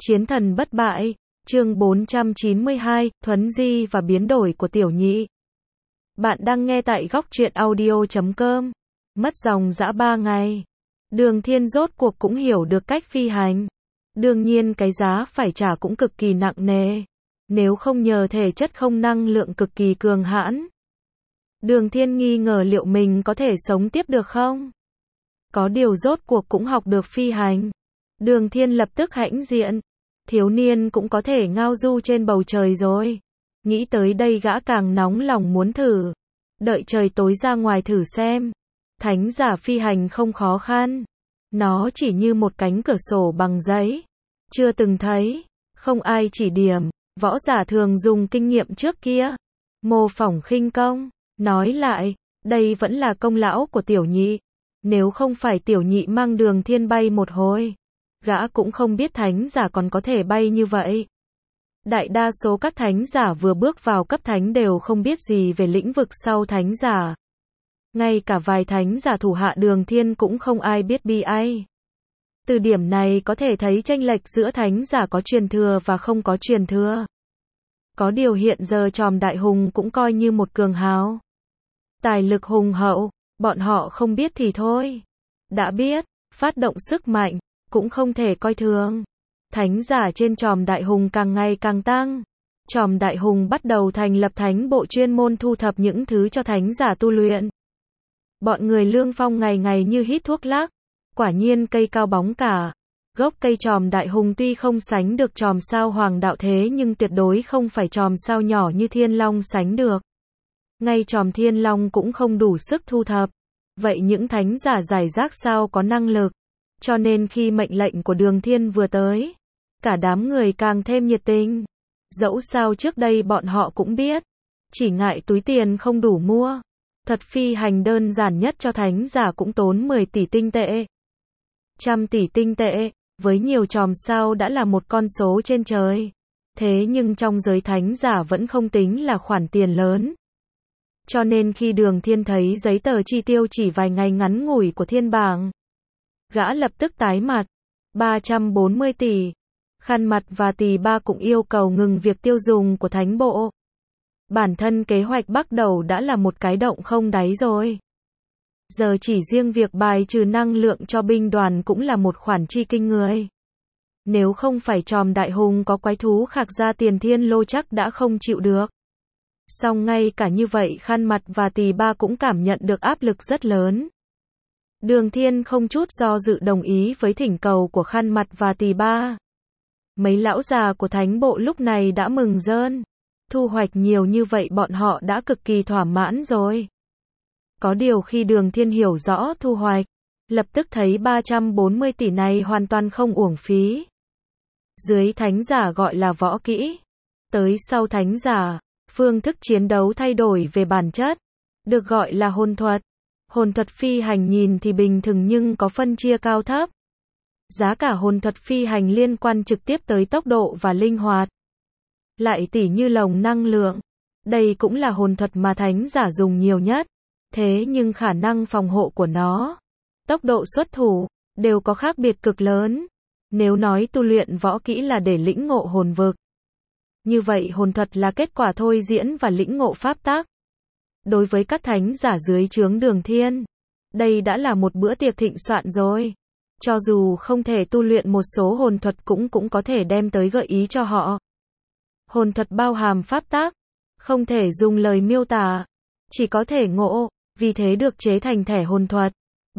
Chiến thần bất bại, chương 492, thuấn di và biến đổi của tiểu nhị. Bạn đang nghe tại góc truyện audio.com. Mất dòng dã 3 ngày. Đường Thiên rốt cuộc cũng hiểu được cách phi hành. Đương nhiên cái giá phải trả cũng cực kỳ nặng nề. Nếu không nhờ thể chất không năng lượng cực kỳ cường hãn. Đường Thiên nghi ngờ liệu mình có thể sống tiếp được không? Có điều rốt cuộc cũng học được phi hành. Đường Thiên lập tức hãnh diện. Thiếu niên cũng có thể ngao du trên bầu trời rồi. Nghĩ tới đây gã càng nóng lòng muốn thử. Đợi trời tối ra ngoài thử xem. Thánh giả phi hành không khó khăn. Nó chỉ như một cánh cửa sổ bằng giấy. Chưa từng thấy. Không ai chỉ điểm. Võ giả thường dùng kinh nghiệm trước kia. Mô phỏng khinh công. Nói lại, đây vẫn là công lão của tiểu nhị. Nếu không phải tiểu nhị mang Đường Thiên bay một hồi, gã cũng không biết thánh giả còn có thể bay như vậy. Đại đa số các thánh giả vừa bước vào cấp thánh đều không biết gì về lĩnh vực sau thánh giả. Ngay cả vài thánh giả thủ hạ Đường Thiên cũng không ai biết bi ai. Từ điểm này có thể thấy chênh lệch giữa thánh giả có truyền thừa và không có truyền thừa. Có điều hiện giờ Tròm Đại Hùng cũng coi như một cường hào. Tài lực hùng hậu, bọn họ không biết thì thôi. Đã biết, phát động sức mạnh, cũng không thể coi thường. Thánh giả trên Tròm Đại Hùng càng ngày càng tăng. Tròm Đại Hùng bắt đầu thành lập thánh bộ chuyên môn thu thập những thứ cho thánh giả tu luyện. Bọn người Lương Phong ngày ngày như hít thuốc lắc. Quả nhiên cây cao bóng cả. Gốc cây Tròm Đại Hùng tuy không sánh được Tròm Sao Hoàng Đạo thế nhưng tuyệt đối không phải Tròm Sao nhỏ như Thiên Long sánh được. Ngay Tròm Thiên Long cũng không đủ sức thu thập. Vậy những thánh giả giải rác sao có năng lực. Cho nên khi mệnh lệnh của Đường Thiên vừa tới, cả đám người càng thêm nhiệt tình. Dẫu sao trước đây bọn họ cũng biết, chỉ ngại túi tiền không đủ mua. Thuật phi hành đơn giản nhất cho thánh giả cũng tốn 10 tỷ tinh tệ. 100 tỷ tinh tệ, với nhiều chòm sao đã là một con số trên trời. Thế nhưng trong giới thánh giả vẫn không tính là khoản tiền lớn. Cho nên khi Đường Thiên thấy giấy tờ chi tiêu chỉ vài ngày ngắn ngủi của thiên bảng, gã lập tức tái mặt. 340 tỷ. Khăn mặt và Tỳ Ba cũng yêu cầu ngừng việc tiêu dùng của thánh bộ. Bản thân kế hoạch bắt đầu đã là một cái động không đáy rồi. Giờ chỉ riêng việc bài trừ năng lượng cho binh đoàn cũng là một khoản chi kinh người. Nếu không phải Tròm Đại Hùng có quái thú khạc ra tiền Thiên Lô chắc đã không chịu được. Song ngay cả như vậy Khăn mặt và Tỳ Ba cũng cảm nhận được áp lực rất lớn. Đường Thiên không chút do dự đồng ý với thỉnh cầu của Khăn mặt và Tỳ Ba. Mấy lão già của thánh bộ lúc này đã mừng rơn. Thu hoạch nhiều như vậy bọn họ đã cực kỳ thỏa mãn rồi. Có điều khi Đường Thiên hiểu rõ thu hoạch, lập tức thấy 340 tỷ này hoàn toàn không uổng phí. Dưới thánh giả gọi là võ kỹ. Tới sau thánh giả, phương thức chiến đấu thay đổi về bản chất, được gọi là hồn thuật. Hồn thuật phi hành nhìn thì bình thường nhưng có phân chia cao thấp. Giá cả hồn thuật phi hành liên quan trực tiếp tới tốc độ và linh hoạt. Lại tỉ như lồng năng lượng. Đây cũng là hồn thuật mà thánh giả dùng nhiều nhất. Thế nhưng khả năng phòng hộ của nó, tốc độ xuất thủ, đều có khác biệt cực lớn. Nếu nói tu luyện võ kỹ là để lĩnh ngộ hồn vực, như vậy hồn thuật là kết quả thôi diễn và lĩnh ngộ pháp tắc. Đối với các thánh giả dưới trướng Đường Thiên, đây đã là một bữa tiệc thịnh soạn rồi. Cho dù không thể tu luyện một số hồn thuật cũng có thể đem tới gợi ý cho họ. Hồn thuật bao hàm pháp tắc, không thể dùng lời miêu tả, chỉ có thể ngộ, vì thế được chế thành thẻ hồn thuật.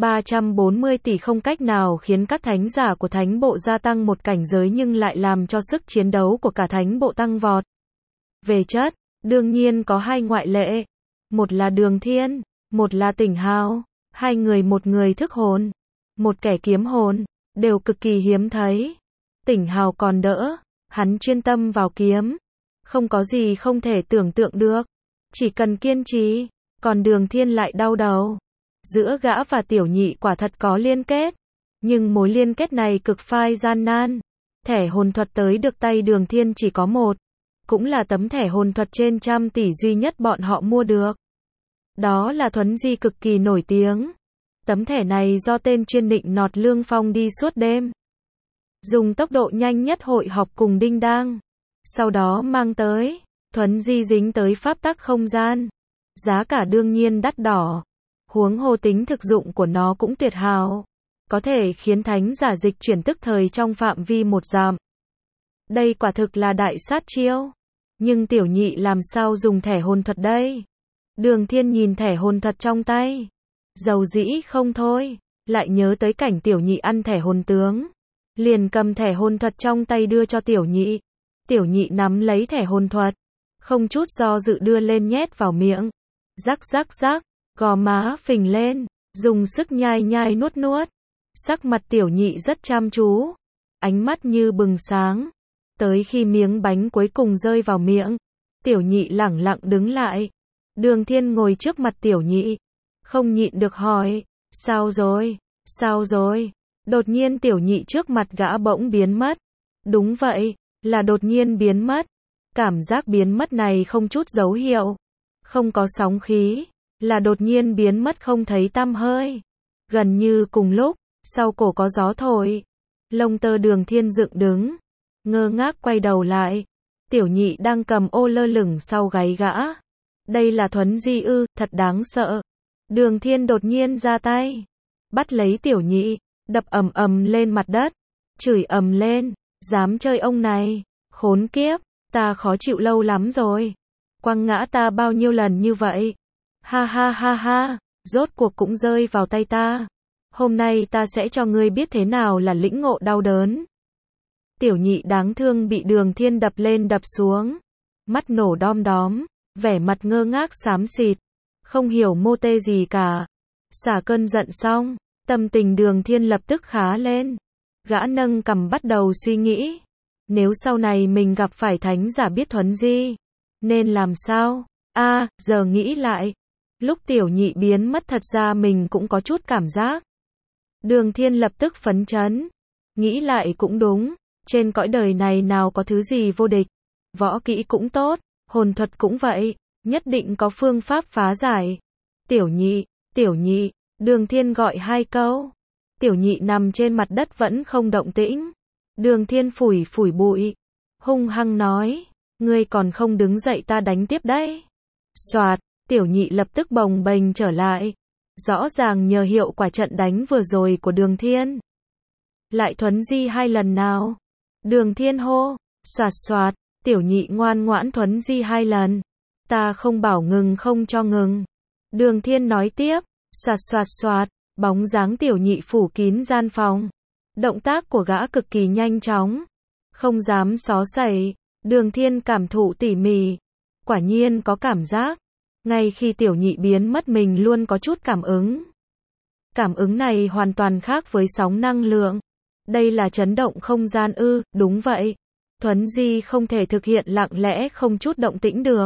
340 tỷ không cách nào khiến các thánh giả của thánh bộ gia tăng một cảnh giới nhưng lại làm cho sức chiến đấu của cả thánh bộ tăng vọt. Về chất, đương nhiên có hai ngoại lệ. Một là Đường Thiên, một là Tỉnh Hào. Hai người, một người thức hồn, một kẻ kiếm hồn, đều cực kỳ hiếm thấy. Tỉnh Hào còn đỡ, hắn chuyên tâm vào kiếm. Không có gì không thể tưởng tượng được. Chỉ cần kiên trì. Còn Đường Thiên lại đau đầu. Giữa gã và tiểu nhị quả thật có liên kết. Nhưng mối liên kết này cực phai gian nan. Thẻ hồn thuật tới được tay Đường Thiên chỉ có một. Cũng là tấm thẻ hồn thuật trên 100 tỷ duy nhất bọn họ mua được. Đó là thuấn di cực kỳ nổi tiếng. Tấm thẻ này do tên chuyên nịnh nọt Lương Phong đi suốt đêm. dùng tốc độ nhanh nhất hội họp cùng Đinh Đang. Sau đó mang tới, thuấn di dính tới pháp tắc không gian. Giá cả đương nhiên đắt đỏ. Huống hồ tính thực dụng của nó cũng tuyệt hảo. Có thể khiến thánh giả dịch chuyển tức thời trong phạm vi 1 dặm. Đây quả thực là đại sát chiêu. Nhưng tiểu nhị làm sao dùng thẻ hồn thuật đây? Đường Thiên nhìn thẻ hồn thuật trong tay. Dầu dĩ không thôi. Lại nhớ tới cảnh tiểu nhị ăn thẻ hồn tướng. Liền cầm thẻ hồn thuật trong tay đưa cho tiểu nhị. Tiểu nhị nắm lấy thẻ hồn thuật. Không chút do dự đưa lên nhét vào miệng. Rắc rắc rắc. Gò má phình lên. Dùng sức nhai nhai nuốt nuốt. Sắc mặt tiểu nhị rất chăm chú. Ánh mắt như bừng sáng. Tới khi miếng bánh cuối cùng rơi vào miệng. Tiểu nhị lẳng lặng đứng lại. Đường Thiên ngồi trước mặt tiểu nhị. Không nhịn được hỏi. Sao rồi? Sao rồi? Đột nhiên tiểu nhị trước mặt gã bỗng biến mất. Đúng vậy, là đột nhiên biến mất. Cảm giác biến mất này không chút dấu hiệu. Không có sóng khí. Là đột nhiên biến mất không thấy tăm hơi. Gần như cùng lúc, sau cổ có gió thổi. Lông tơ Đường Thiên dựng đứng. Ngơ ngác quay đầu lại. Tiểu nhị đang cầm ô lơ lửng sau gáy gã. Đây là thuấn di ư, thật đáng sợ. Đường Thiên đột nhiên ra tay. Bắt lấy tiểu nhị. Đập ầm ầm lên mặt đất. Chửi ầm lên. Dám chơi ông này. Khốn kiếp. Ta khó chịu lâu lắm rồi. Quăng ngã ta bao nhiêu lần như vậy. Ha ha ha ha. Rốt cuộc cũng rơi vào tay ta. Hôm nay ta sẽ cho ngươi biết thế nào là lĩnh ngộ đau đớn. Tiểu nhị đáng thương bị Đường Thiên đập lên đập xuống. Mắt nổ đom đóm. Vẻ mặt ngơ ngác xám xịt. Không hiểu mô tê gì cả. Xả cơn giận xong. Tâm tình Đường Thiên lập tức khá lên. Gã nâng cằm bắt đầu suy nghĩ. Nếu sau này mình gặp phải thánh giả biết thuấn di. Nên làm sao? Giờ nghĩ lại. Lúc tiểu nhị biến mất thật ra mình cũng có chút cảm giác. Đường Thiên lập tức phấn chấn. Nghĩ lại cũng đúng. Trên cõi đời này nào có thứ gì vô địch. Võ kỹ cũng tốt. Hồn thuật cũng vậy. Nhất định có phương pháp phá giải. Tiểu nhị. Đường Thiên gọi 2 câu. Tiểu nhị nằm trên mặt đất vẫn không động tĩnh. Đường Thiên phủi phủi bụi. Hung hăng nói. Ngươi còn không đứng dậy ta đánh tiếp đấy. Soạt. Tiểu nhị lập tức bồng bềnh trở lại. Rõ ràng nhờ hiệu quả trận đánh vừa rồi của Đường Thiên. Lại thuấn di 2 lần nào. Đường Thiên hô. Soạt soạt. Tiểu nhị ngoan ngoãn thuấn di 2 lần. Ta không bảo ngừng không cho ngừng. Đường Thiên nói tiếp. Soạt soạt soạt. Bóng dáng tiểu nhị phủ kín gian phòng. Động tác của gã cực kỳ nhanh chóng. Không dám xó xẩy. Đường Thiên cảm thụ tỉ mỉ. Quả nhiên có cảm giác. Ngay khi tiểu nhị biến mất mình luôn có chút cảm ứng. Cảm ứng này hoàn toàn khác với sóng năng lượng. Đây là chấn động không gian ư, đúng vậy. Thuấn di không thể thực hiện lặng lẽ không chút động tĩnh được.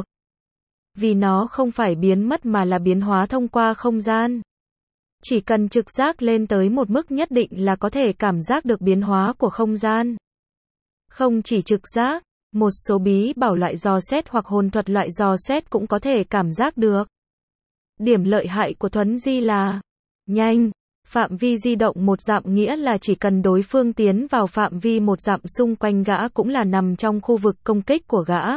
Vì nó không phải biến mất mà là biến hóa thông qua không gian. Chỉ cần trực giác lên tới một mức nhất định là có thể cảm giác được biến hóa của không gian. Không chỉ trực giác, một số bí bảo loại dò xét hoặc hồn thuật loại dò xét cũng có thể cảm giác được. Điểm lợi hại của thuấn di là nhanh, phạm vi di động 1 dặm nghĩa là chỉ cần đối phương tiến vào phạm vi 1 dặm xung quanh gã cũng là nằm trong khu vực công kích của gã.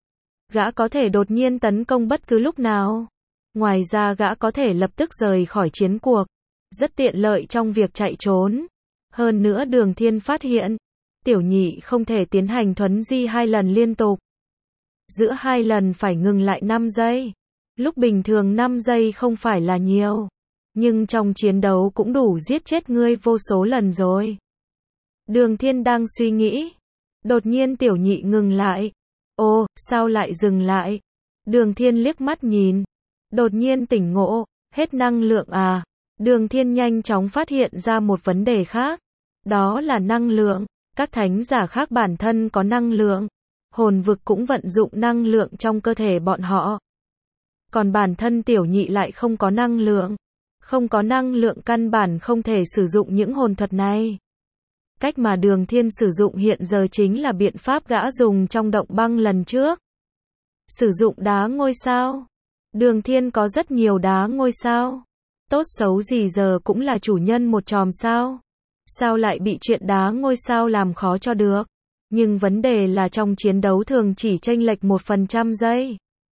Gã có thể đột nhiên tấn công bất cứ lúc nào. Ngoài ra gã có thể lập tức rời khỏi chiến cuộc. Rất tiện lợi trong việc chạy trốn. Hơn nữa Đường Thiên phát hiện. Tiểu nhị không thể tiến hành thuấn di 2 lần liên tục. Giữa 2 lần phải ngừng lại 5 giây. Lúc bình thường 5 giây không phải là nhiều. Nhưng trong chiến đấu cũng đủ giết chết ngươi vô số lần rồi. Đường Thiên đang suy nghĩ. Đột nhiên tiểu nhị ngừng lại. Ô, sao lại dừng lại? Đường Thiên liếc mắt nhìn. Đột nhiên tỉnh ngộ. Hết năng lượng à? Đường Thiên nhanh chóng phát hiện ra một vấn đề khác. Đó là năng lượng. Các thánh giả khác bản thân có năng lượng. Hồn vực cũng vận dụng năng lượng trong cơ thể bọn họ. Còn bản thân tiểu nhị lại không có năng lượng. Không có năng lượng căn bản không thể sử dụng những hồn thuật này. Cách mà Đường Thiên sử dụng hiện giờ chính là biện pháp gã dùng trong động băng lần trước. Sử dụng đá ngôi sao. Đường Thiên có rất nhiều đá ngôi sao. Tốt xấu gì giờ cũng là chủ nhân một chòm sao. Sao lại bị chuyện đá ngôi sao làm khó cho được? Nhưng vấn đề là trong chiến đấu thường chỉ chênh lệch 1% giây.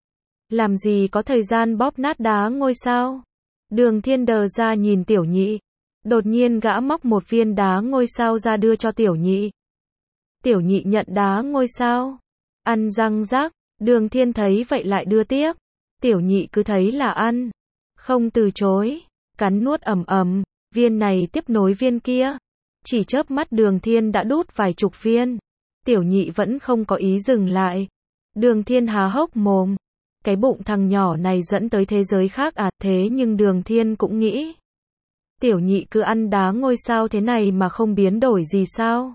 Làm gì có thời gian bóp nát đá ngôi sao? Đường Thiên đờ ra nhìn Tiểu Nhị. Đột nhiên gã móc một viên đá ngôi sao ra đưa cho Tiểu Nhị. Tiểu Nhị nhận đá ngôi sao. Ăn răng rác. Đường Thiên thấy vậy lại đưa tiếp. Tiểu Nhị cứ thấy là ăn. Không từ chối. Cắn nuốt ầm ầm. Viên này tiếp nối viên kia. Chỉ chớp mắt Đường Thiên đã đút vài chục viên. Tiểu Nhị vẫn không có ý dừng lại. Đường Thiên há hốc mồm. Cái bụng thằng nhỏ này dẫn tới thế giới khác à? Thế nhưng Đường Thiên cũng nghĩ. Tiểu Nhị cứ ăn đá ngôi sao thế này mà không biến đổi gì sao?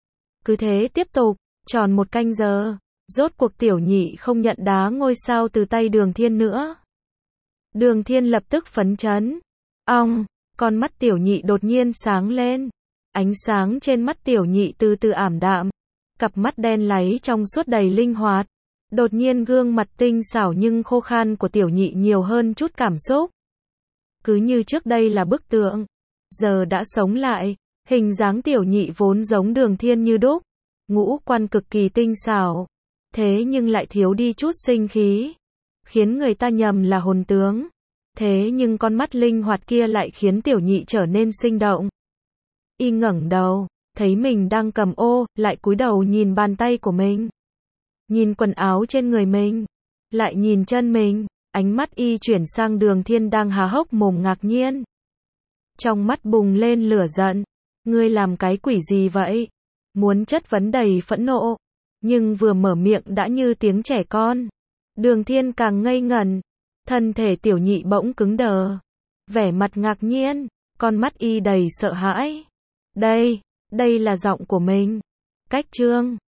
Cứ thế tiếp tục, tròn 1 canh giờ. Rốt cuộc Tiểu Nhị không nhận đá ngôi sao từ tay Đường Thiên nữa. Đường Thiên lập tức phấn chấn. Ong, con mắt Tiểu Nhị đột nhiên sáng lên. Ánh sáng trên mắt Tiểu Nhị từ từ ảm đạm. Cặp mắt đen láy trong suốt đầy linh hoạt. Đột nhiên gương mặt tinh xảo nhưng khô khan của Tiểu Nhị nhiều hơn chút cảm xúc. Cứ như trước đây là bức tượng, giờ đã sống lại. Hình dáng Tiểu Nhị vốn giống Đường Thiên như đúc. Ngũ quan cực kỳ tinh xảo. Thế nhưng lại thiếu đi chút sinh khí. Khiến người ta nhầm là hồn tướng. Thế nhưng con mắt linh hoạt kia lại khiến Tiểu Nhị trở nên sinh động. Y ngẩng đầu, thấy mình đang cầm ô, lại cúi đầu nhìn bàn tay của mình. Nhìn quần áo trên người mình. Lại nhìn chân mình. Ánh mắt y chuyển sang Đường Thiên đang há hốc mồm ngạc nhiên. Trong mắt bùng lên lửa giận. Ngươi làm cái quỷ gì vậy? Muốn chất vấn đầy phẫn nộ. Nhưng vừa mở miệng đã như tiếng trẻ con. Đường Thiên càng ngây ngẩn. Thân thể Tiểu Nhị bỗng cứng đờ. Vẻ mặt ngạc nhiên. Con mắt y đầy sợ hãi. Đây là giọng của mình. Cách chương